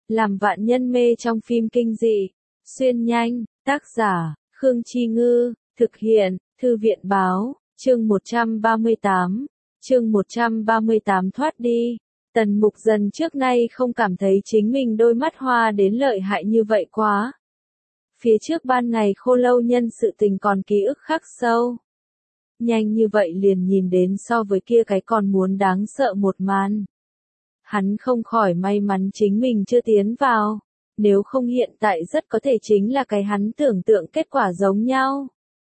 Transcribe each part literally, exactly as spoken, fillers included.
làm vạn nhân mê trong phim kinh dị. Xuyên nhanh, tác giả, Khương Chi Ngư, thực hiện, Thư viện Báo, chương một trăm ba mươi tám, chương một trăm ba mươi tám thoát đi. Tần Mục Dần trước nay không cảm thấy chính mình đôi mắt hoa đến lợi hại như vậy quá. Phía trước ban ngày Khô Lâu Nhân sự tình còn ký ức khắc sâu. Nhanh như vậy liền nhìn đến so với kia cái còn muốn đáng sợ một màn. Hắn không khỏi may mắn chính mình chưa tiến vào, nếu không hiện tại rất có thể chính là cái hắn tưởng tượng kết quả giống nhau.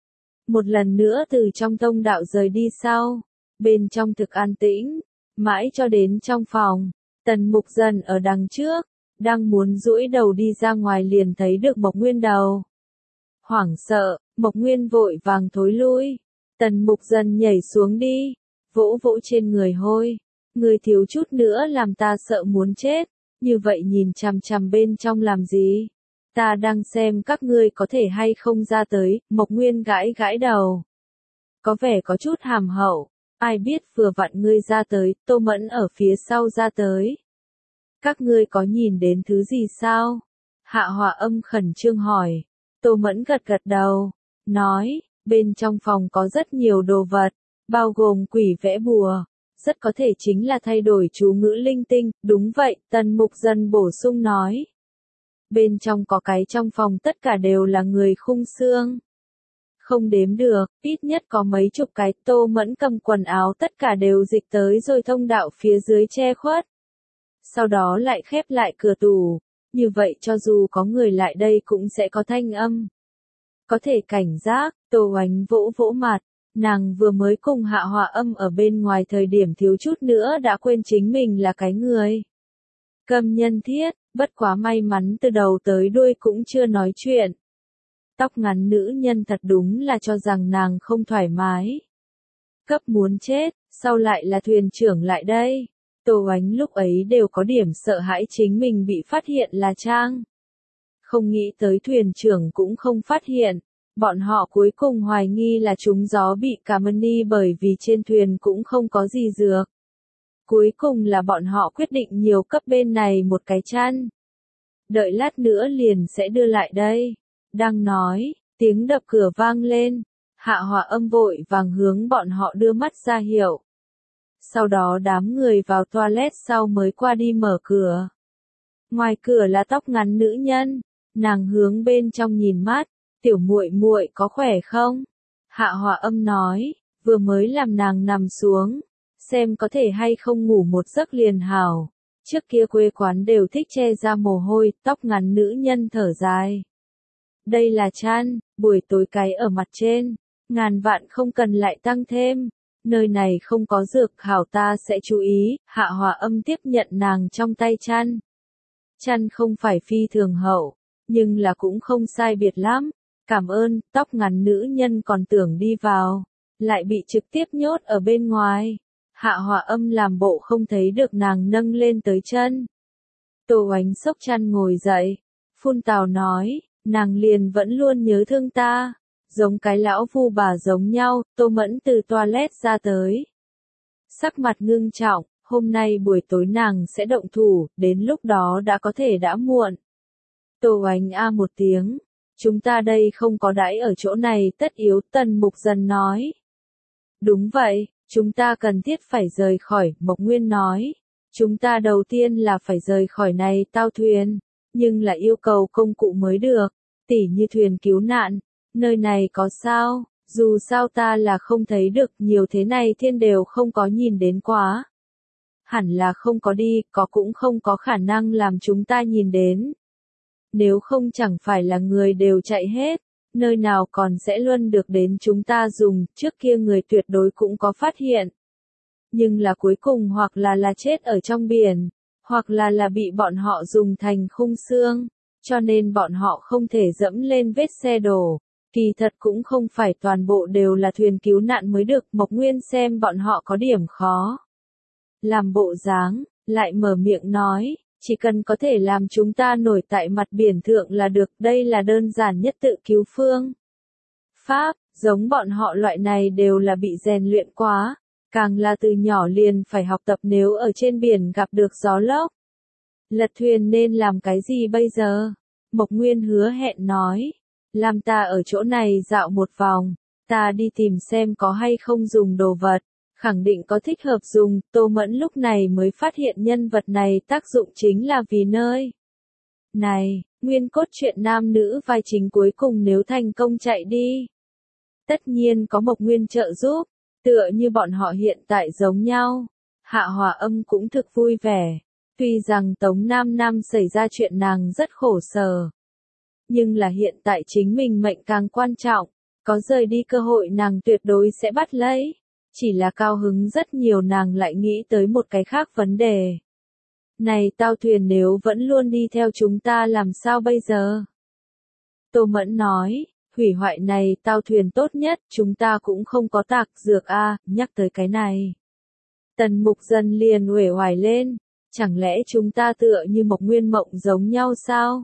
Một lần nữa từ trong tông đạo rời đi sau, bên trong thực an tĩnh, mãi cho đến trong phòng, Tần Mục Dần ở đằng trước, đang muốn duỗi đầu đi ra ngoài liền thấy được Mộc Nguyên đầu. Hoảng sợ, Mộc Nguyên vội vàng thối lui, Tần Mục Dần nhảy xuống đi, vỗ vỗ trên người hôi, người thiếu chút nữa làm ta sợ muốn chết, như vậy nhìn chằm chằm bên trong làm gì? Ta đang xem các ngươi có thể hay không ra tới. Mộc Nguyên gãi gãi đầu. Có vẻ có chút hàm hậu, ai biết vừa vặn ngươi ra tới, Tô Mẫn ở phía sau ra tới. Các ngươi có nhìn đến thứ gì sao? Hạ Hỏa Âm khẩn trương hỏi. Tô Mẫn gật gật đầu, nói, bên trong phòng có rất nhiều đồ vật, bao gồm quỷ vẽ bùa, rất có thể chính là thay đổi chú ngữ linh tinh. Đúng vậy, Tần Mục Dần bổ sung nói. Bên trong có cái trong phòng tất cả đều là người khung xương. Không đếm được, ít nhất có mấy chục cái. Tô Mẫn cầm quần áo tất cả đều dịch tới rồi thông đạo phía dưới che khuất. Sau đó lại khép lại cửa tủ, như vậy cho dù có người lại đây cũng sẽ có thanh âm. Có thể cảnh giác. Tô Oánh vỗ vỗ mặt, nàng vừa mới cùng Hạ Hỏa Âm ở bên ngoài thời điểm thiếu chút nữa đã quên chính mình là cái người. Câm nhân thiết, bất quá may mắn từ đầu tới đuôi cũng chưa nói chuyện. Tóc ngắn nữ nhân thật đúng là cho rằng nàng không thoải mái. Cấp muốn chết, sau lại là thuyền trưởng lại đây. Tô Oánh lúc ấy đều có điểm sợ hãi chính mình bị phát hiện là Trang. Không nghĩ tới thuyền trưởng cũng không phát hiện. Bọn họ cuối cùng hoài nghi là trúng gió bị cả mani bởi vì trên thuyền cũng không có gì dược. Cuối cùng là bọn họ quyết định nhiều cấp bên này một cái chăn. Đợi lát nữa liền sẽ đưa lại đây. Đang nói, tiếng đập cửa vang lên. Hạ Hỏa Âm vội vàng hướng bọn họ đưa mắt ra hiệu. Sau đó đám người vào toilet sau mới qua đi mở cửa. Ngoài cửa là tóc ngắn nữ nhân, nàng hướng bên trong nhìn mắt, tiểu muội muội có khỏe không? Hạ Hỏa Âm nói, vừa mới làm nàng nằm xuống, xem có thể hay không ngủ một giấc liền hảo. Trước kia quê quán đều thích che ra mồ hôi. Tóc ngắn nữ nhân thở dài. Đây là chăn, buổi tối cái ở mặt trên, ngàn vạn không cần lại tăng thêm. Nơi này không có dược, hảo ta sẽ chú ý. Hạ Hỏa Âm tiếp nhận nàng trong tay chăn. Chăn không phải phi thường hậu, nhưng là cũng không sai biệt lắm. Cảm ơn. Tóc ngắn nữ nhân còn tưởng đi vào, lại bị trực tiếp nhốt ở bên ngoài. Hạ Hỏa Âm làm bộ không thấy được nàng nâng lên tới chân. Tô Oánh xốc chăn ngồi dậy, phun tào nói, nàng liền vẫn luôn nhớ thương ta, giống cái lão vu bà giống nhau. Tô Mẫn từ toilet ra tới, sắc mặt ngưng trọng, hôm nay buổi tối nàng sẽ động thủ, đến lúc đó đã có thể đã muộn. Tô Oánh a một tiếng, chúng ta đây không có đãi ở chỗ này tất yếu. Tần Mục Dần nói. Đúng vậy. Chúng ta cần thiết phải rời khỏi. Mộc Nguyên nói. Chúng ta đầu tiên là phải rời khỏi này tao thuyền, nhưng là yêu cầu công cụ mới được, tỉ như thuyền cứu nạn. Nơi này có sao? Dù sao ta là không thấy được, nhiều thế này thiên đều không có nhìn đến quá. Hẳn là không có đi, có cũng không có khả năng làm chúng ta nhìn đến. Nếu không chẳng phải là người đều chạy hết. Nơi nào còn sẽ luôn được đến chúng ta dùng. Trước kia người tuyệt đối cũng có phát hiện. Nhưng là cuối cùng hoặc là là chết ở trong biển, hoặc là là bị bọn họ dùng thành khung xương, cho nên bọn họ không thể dẫm lên vết xe đổ. Kỳ thật cũng không phải toàn bộ đều là thuyền cứu nạn mới được. Mộc Nguyên xem bọn họ có điểm khó làm bộ dáng, lại mở miệng nói, chỉ cần có thể làm chúng ta nổi tại mặt biển thượng là được. Đây là đơn giản nhất tự cứu phương pháp, giống bọn họ loại này đều là bị rèn luyện quá, càng là từ nhỏ liền phải học tập nếu ở trên biển gặp được gió lốc. Lật thuyền nên làm cái gì bây giờ? Mộc Nguyên hứa hẹn nói. Làm ta ở chỗ này dạo một vòng, ta đi tìm xem có hay không dùng đồ vật, khẳng định có thích hợp dùng. Tô Mẫn lúc này mới phát hiện nhân vật này tác dụng chính là vì nơi này, nguyên cốt truyện nam nữ vai chính cuối cùng nếu thành công chạy đi. Tất nhiên có Mộc Nguyên trợ giúp, tựa như bọn họ hiện tại giống nhau. Hạ Hòa Âm cũng thực vui vẻ, tuy rằng Tống Nam Nam xảy ra chuyện nàng rất khổ sở. Nhưng là hiện tại chính mình mệnh càng quan trọng, có rời đi cơ hội nàng tuyệt đối sẽ bắt lấy. Chỉ là cao hứng rất nhiều nàng lại nghĩ tới một cái khác vấn đề. Này tao thuyền nếu vẫn luôn đi theo chúng ta làm sao bây giờ? Tô Mẫn nói, hủy hoại này tao thuyền tốt nhất, chúng ta cũng không có tạc dược a. Nhắc tới cái này. Tần Mục Dần liền uể oải lên, chẳng lẽ chúng ta tựa như Mộc Nguyên mộng giống nhau sao?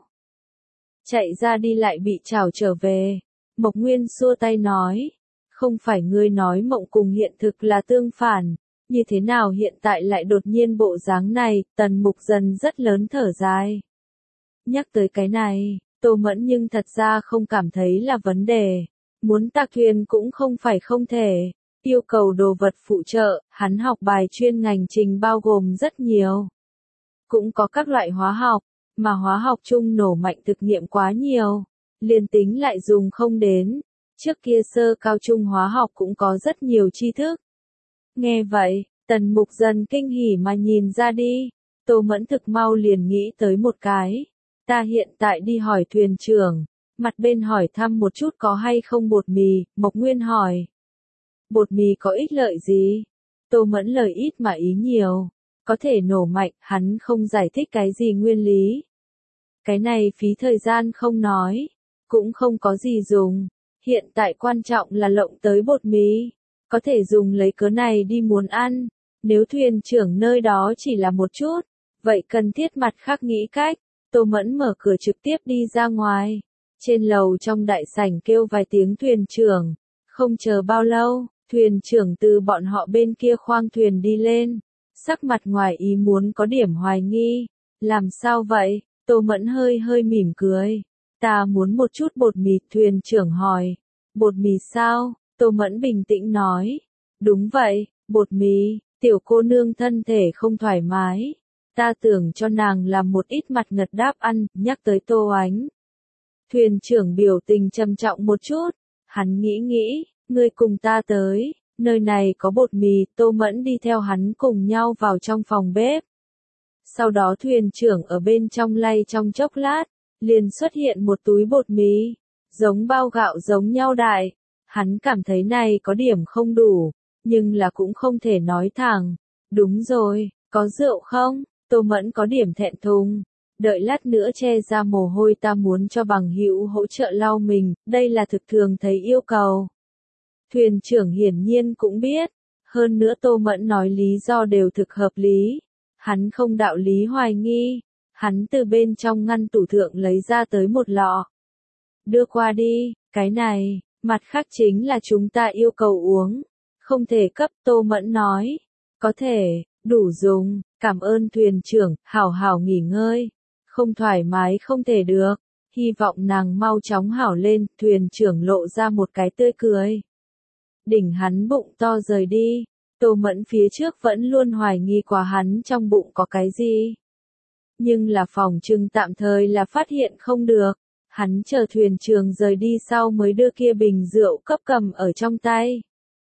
Chạy ra đi lại bị trảo trở về. Mộc Nguyên xua tay nói, không phải ngươi nói mộng cùng hiện thực là tương phản, như thế nào hiện tại lại đột nhiên bộ dáng này? Tần Mục Dần rất lớn thở dài. Nhắc tới cái này, Tô Mẫn nhưng thật ra không cảm thấy là vấn đề, muốn tạc thuyền cũng không phải không thể, yêu cầu đồ vật phụ trợ, hắn học bài chuyên ngành trình bao gồm rất nhiều. Cũng có các loại hóa học, mà hóa học chung nổ mạnh thực nghiệm quá nhiều, liền tính lại dùng không đến. Trước kia sơ cao trung hóa học cũng có rất nhiều tri thức. Nghe vậy, Tần Mục Dần kinh hỉ mà nhìn ra đi. Tô Mẫn thực mau liền nghĩ tới một cái. Ta hiện tại đi hỏi thuyền trưởng, mặt bên hỏi thăm một chút có hay không bột mì. Mộc Nguyên hỏi. Bột mì có ích lợi gì? Tô Mẫn lời ít mà ý nhiều. Có thể nổ mạnh, hắn không giải thích cái gì nguyên lý. Cái này phí thời gian không nói, cũng không có gì dùng. Hiện tại quan trọng là lộng tới bột mì, có thể dùng lấy cớ này đi muốn ăn. Nếu thuyền trưởng nơi đó chỉ là một chút, vậy cần thiết mặt khác nghĩ cách. Tô Mẫn mở cửa trực tiếp đi ra ngoài. Trên lầu trong đại sảnh kêu vài tiếng thuyền trưởng. Không chờ bao lâu, thuyền trưởng từ bọn họ bên kia khoang thuyền đi lên. Sắc mặt ngoài ý muốn có điểm hoài nghi. Làm sao vậy? Tô Mẫn hơi hơi mỉm cười. Ta muốn một chút bột mì, thuyền trưởng hỏi. Bột mì sao? Tô Mẫn bình tĩnh nói. Đúng vậy, bột mì, tiểu cô nương thân thể không thoải mái. Ta tưởng cho nàng làm một ít mặt ngật đáp ăn, nhắc tới Tô Ánh. Thuyền trưởng biểu tình trầm trọng một chút. Hắn nghĩ nghĩ, ngươi cùng ta tới, nơi này có bột mì. Tô Mẫn đi theo hắn cùng nhau vào trong phòng bếp. Sau đó thuyền trưởng ở bên trong lay trong chốc lát, liền xuất hiện một túi bột mì, giống bao gạo giống nhau đại. Hắn cảm thấy này có điểm không đủ, nhưng là cũng không thể nói thẳng. Đúng rồi, có rượu không? Tô Mẫn có điểm thẹn thùng. Đợi lát nữa che ra mồ hôi, ta muốn cho bằng hữu hỗ trợ lau mình, đây là thực thường thấy yêu cầu. Thuyền trưởng hiển nhiên cũng biết, hơn nữa Tô Mẫn nói lý do đều thực hợp lý. Hắn không đạo lý hoài nghi, hắn từ bên trong ngăn tủ thượng lấy ra tới một lọ. Đưa qua đi, cái này, mặt khác chính là chúng ta yêu cầu uống, không thể cấp. Tô Mẫn nói, có thể, đủ dùng, cảm ơn thuyền trưởng, hảo hảo nghỉ ngơi, không thoải mái không thể được, hy vọng nàng mau chóng hảo lên. Thuyền trưởng lộ ra một cái tươi cười. Đỉnh hắn bụng to rời đi. Tô Mẫn phía trước vẫn luôn hoài nghi qua hắn trong bụng có cái gì. Nhưng là phòng trưng tạm thời là phát hiện không được. Hắn chờ thuyền trưởng rời đi sau mới đưa kia bình rượu cấp cầm ở trong tay.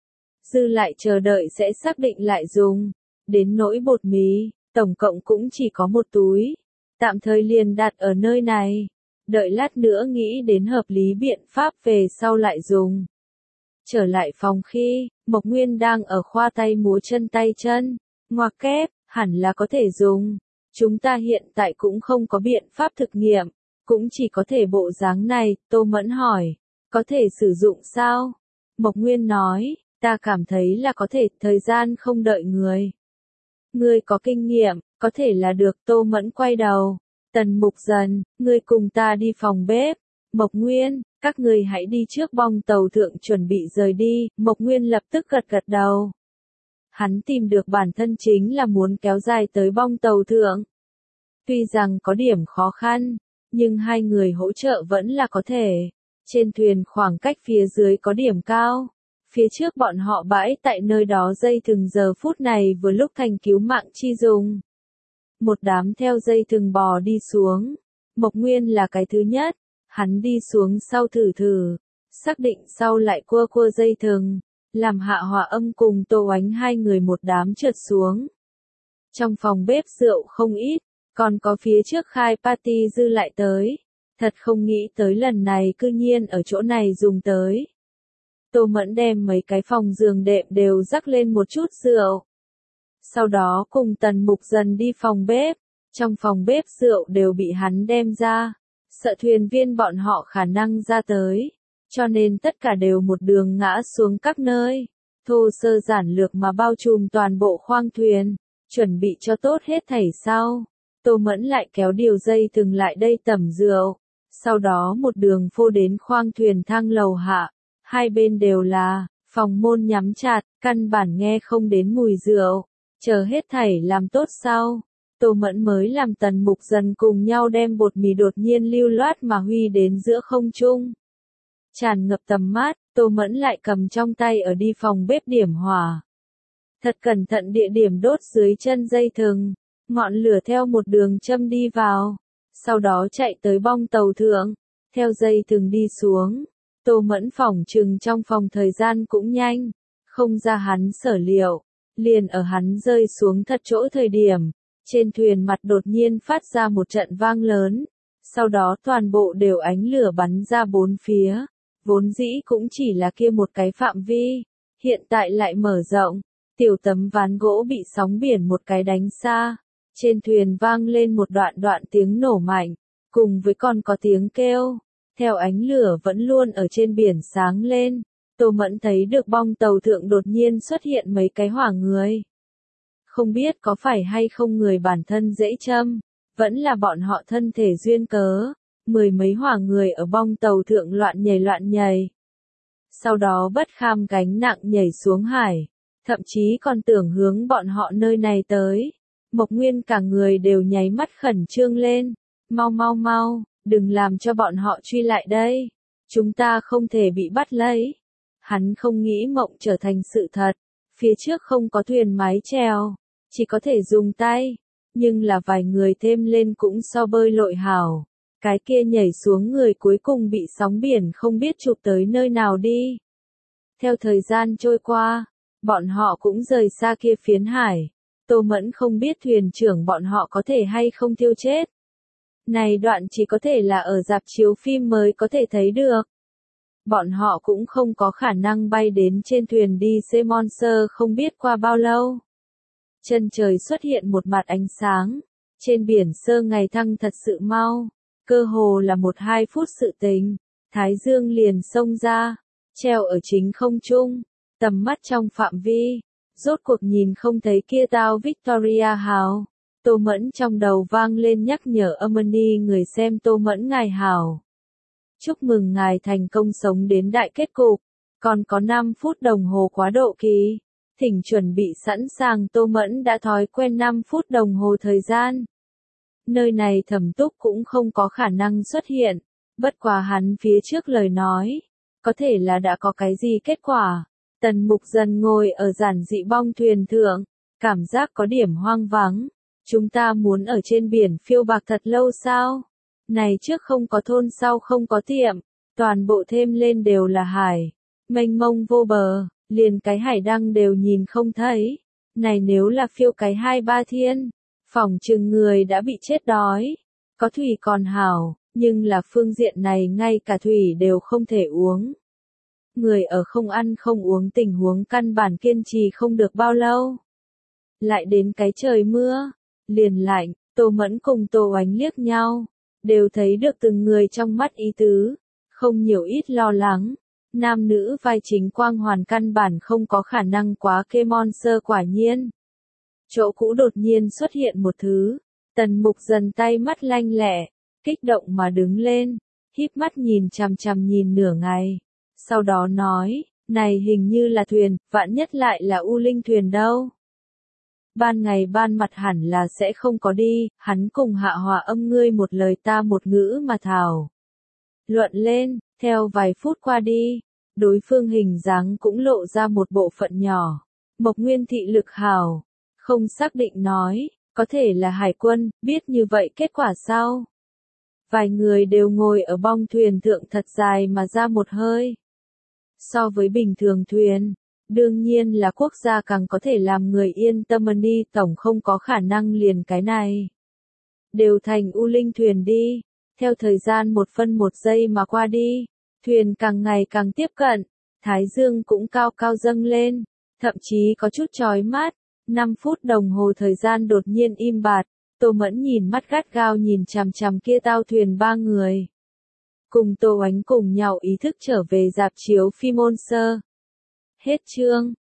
Dư lại chờ đợi sẽ xác định lại dùng. Đến nỗi bột mì, tổng cộng cũng chỉ có một túi. Tạm thời liền đặt ở nơi này. Đợi lát nữa nghĩ đến hợp lý biện pháp về sau lại dùng. Trở lại phòng khi, Mộc Nguyên đang ở khoa tay múa chân tay chân, ngoặc kép, hẳn là có thể dùng. Chúng ta hiện tại cũng không có biện pháp thực nghiệm, cũng chỉ có thể bộ dáng này. Tô Mẫn hỏi, có thể sử dụng sao? Mộc Nguyên nói, ta cảm thấy là có thể, thời gian không đợi người. Ngươi có kinh nghiệm, có thể là được. Tô Mẫn quay đầu. Tần Mục Dần, ngươi cùng ta đi phòng bếp. Mộc Nguyên, các ngươi hãy đi trước bong tàu thượng chuẩn bị rời đi. Mộc Nguyên lập tức gật gật đầu. Hắn tìm được bản thân chính là muốn kéo dài tới bong tàu thượng. Tuy rằng có điểm khó khăn, nhưng hai người hỗ trợ vẫn là có thể. Trên thuyền khoảng cách phía dưới có điểm cao. Phía trước bọn họ bãi tại nơi đó dây thừng giờ phút này vừa lúc thành cứu mạng chi dùng. Một đám theo dây thừng bò đi xuống. Mộc Nguyên là cái thứ nhất, hắn đi xuống sau thử thử, xác định sau lại cua cua dây thừng, làm Hạ Hòa Âm cùng Tô Oánh hai người một đám trượt xuống. Trong phòng bếp rượu không ít, còn có phía trước khai party dư lại tới, thật không nghĩ tới lần này cư nhiên ở chỗ này dùng tới. Tô Mẫn đem mấy cái phòng giường đệm đều rắc lên một chút rượu. Sau đó cùng Tần Mục Dần đi phòng bếp, trong phòng bếp rượu đều bị hắn đem ra, sợ thuyền viên bọn họ khả năng ra tới, cho nên tất cả đều một đường ngã xuống các nơi, thô sơ giản lược mà bao trùm toàn bộ khoang thuyền, chuẩn bị cho tốt hết thảy sau. Tô Mẫn lại kéo điều dây thừng lại đây tẩm rượu, sau đó một đường phô đến khoang thuyền thang lầu hạ, hai bên đều là phòng môn nhắm chặt, căn bản nghe không đến mùi rượu. Chờ hết thảy làm tốt sau, Tô Mẫn mới làm Tần Mục Dần cùng nhau đem bột mì đột nhiên lưu loát mà huy đến giữa không trung. Tràn ngập tầm mắt, Tô Mẫn lại cầm trong tay ở đi phòng bếp điểm hỏa. Thật cẩn thận địa điểm đốt dưới chân dây thừng, ngọn lửa theo một đường châm đi vào, sau đó chạy tới bong tàu thượng, theo dây thừng đi xuống. Tô Mẫn phỏng chừng trong phòng thời gian cũng nhanh, không ra hắn sở liệu. Liền ở hắn rơi xuống thật chỗ thời điểm, trên thuyền mặt đột nhiên phát ra một trận vang lớn, sau đó toàn bộ đều ánh lửa bắn ra bốn phía, vốn dĩ cũng chỉ là kia một cái phạm vi, hiện tại lại mở rộng, tiểu tấm ván gỗ bị sóng biển một cái đánh xa, trên thuyền vang lên một đoạn đoạn tiếng nổ mạnh, cùng với còn có tiếng kêu, theo ánh lửa vẫn luôn ở trên biển sáng lên. Tô Mẫn thấy được bong tàu thượng đột nhiên xuất hiện mấy cái hỏa người. Không biết có phải hay không người bản thân dễ châm, vẫn là bọn họ thân thể duyên cớ, mười mấy hỏa người ở bong tàu thượng loạn nhảy loạn nhảy. Sau đó bất kham gánh nặng nhảy xuống hải, thậm chí còn tưởng hướng bọn họ nơi này tới. Mộc Nguyên cả người đều nháy mắt khẩn trương lên, mau mau mau, đừng làm cho bọn họ truy lại đây, chúng ta không thể bị bắt lấy. Hắn không nghĩ mộng trở thành sự thật, phía trước không có thuyền mái chèo, chỉ có thể dùng tay, nhưng là vài người thêm lên cũng so bơi lội hảo. Cái kia nhảy xuống người cuối cùng bị sóng biển không biết chụp tới nơi nào đi. Theo thời gian trôi qua, bọn họ cũng rời xa kia phiến hải. Tô Mẫn không biết thuyền trưởng bọn họ có thể hay không thiêu chết. Này đoạn chỉ có thể là ở rạp chiếu phim mới có thể thấy được. Bọn họ cũng không có khả năng bay đến trên thuyền đi xe Monster không biết qua bao lâu. Chân trời xuất hiện một mặt ánh sáng, trên biển sơ ngày thăng thật sự mau, cơ hồ là một hai phút sự tình, Thái Dương liền xông ra, treo ở chính không trung, tầm mắt trong phạm vi, rốt cuộc nhìn không thấy kia tao Victoria hào. Tô Mẫn trong đầu vang lên nhắc nhở âm ni người xem Tô Mẫn ngài hào. Chúc mừng ngài thành công sống đến đại kết cục, còn có năm phút đồng hồ quá độ kỳ. Thỉnh chuẩn bị sẵn sàng. Tô Mẫn đã thói quen năm phút đồng hồ thời gian. Nơi này Thẩm Túc cũng không có khả năng xuất hiện, bất quá hắn phía trước lời nói, có thể là đã có cái gì kết quả. Tần Mục Dần ngồi ở giản dị bong thuyền thượng, cảm giác có điểm hoang vắng. Chúng ta muốn ở trên biển phiêu bạc thật lâu sao? Này trước không có thôn sau không có tiệm, toàn bộ thêm lên đều là hải, mênh mông vô bờ, liền cái hải đăng đều nhìn không thấy. Này nếu là phiêu cái hai ba thiên, phỏng chừng người đã bị chết đói. Có thủy còn hảo, nhưng là phương diện này ngay cả thủy đều không thể uống. Người ở không ăn không uống tình huống căn bản kiên trì không được bao lâu. Lại đến cái trời mưa, liền lạnh, Tô Mẫn cùng Tô Oánh liếc nhau, đều thấy được từng người trong mắt ý tứ, không nhiều ít lo lắng. Nam nữ vai chính quang hoàn căn bản không có khả năng quá kê monster quả nhiên. Chỗ cũ đột nhiên xuất hiện một thứ, Tần Mục Dần tay mắt lanh lẹ, kích động mà đứng lên, híp mắt nhìn chằm chằm nhìn nửa ngày, sau đó nói, này hình như là thuyền, vạn nhất lại là U Linh thuyền đâu. ban ngày ban mặt hẳn là sẽ không có đi, hắn cùng Hạ Hòa Âm ngươi một lời ta một ngữ mà thảo. Luận lên, theo vài phút qua đi, đối phương hình dáng cũng lộ ra một bộ phận nhỏ. Mộc Nguyên thị lực hảo, không xác định nói, có thể là hải quân, biết như vậy kết quả sao? Vài người đều ngồi ở bong thuyền thượng thật dài mà ra một hơi. So với bình thường thuyền, đương nhiên là quốc gia càng có thể làm người yên tâm đi, tổng không có khả năng liền cái này. Đều thành U Linh thuyền đi, theo thời gian một phân một giây mà qua đi, thuyền càng ngày càng tiếp cận, thái dương cũng cao cao dâng lên, thậm chí có chút chói mắt, năm phút đồng hồ thời gian đột nhiên im bặt, Tô Mẫn nhìn mắt gắt gao nhìn chằm chằm kia tao thuyền ba người. Cùng Tô Ánh cùng nhau ý thức trở về rạp chiếu phim Monster. Hết chương.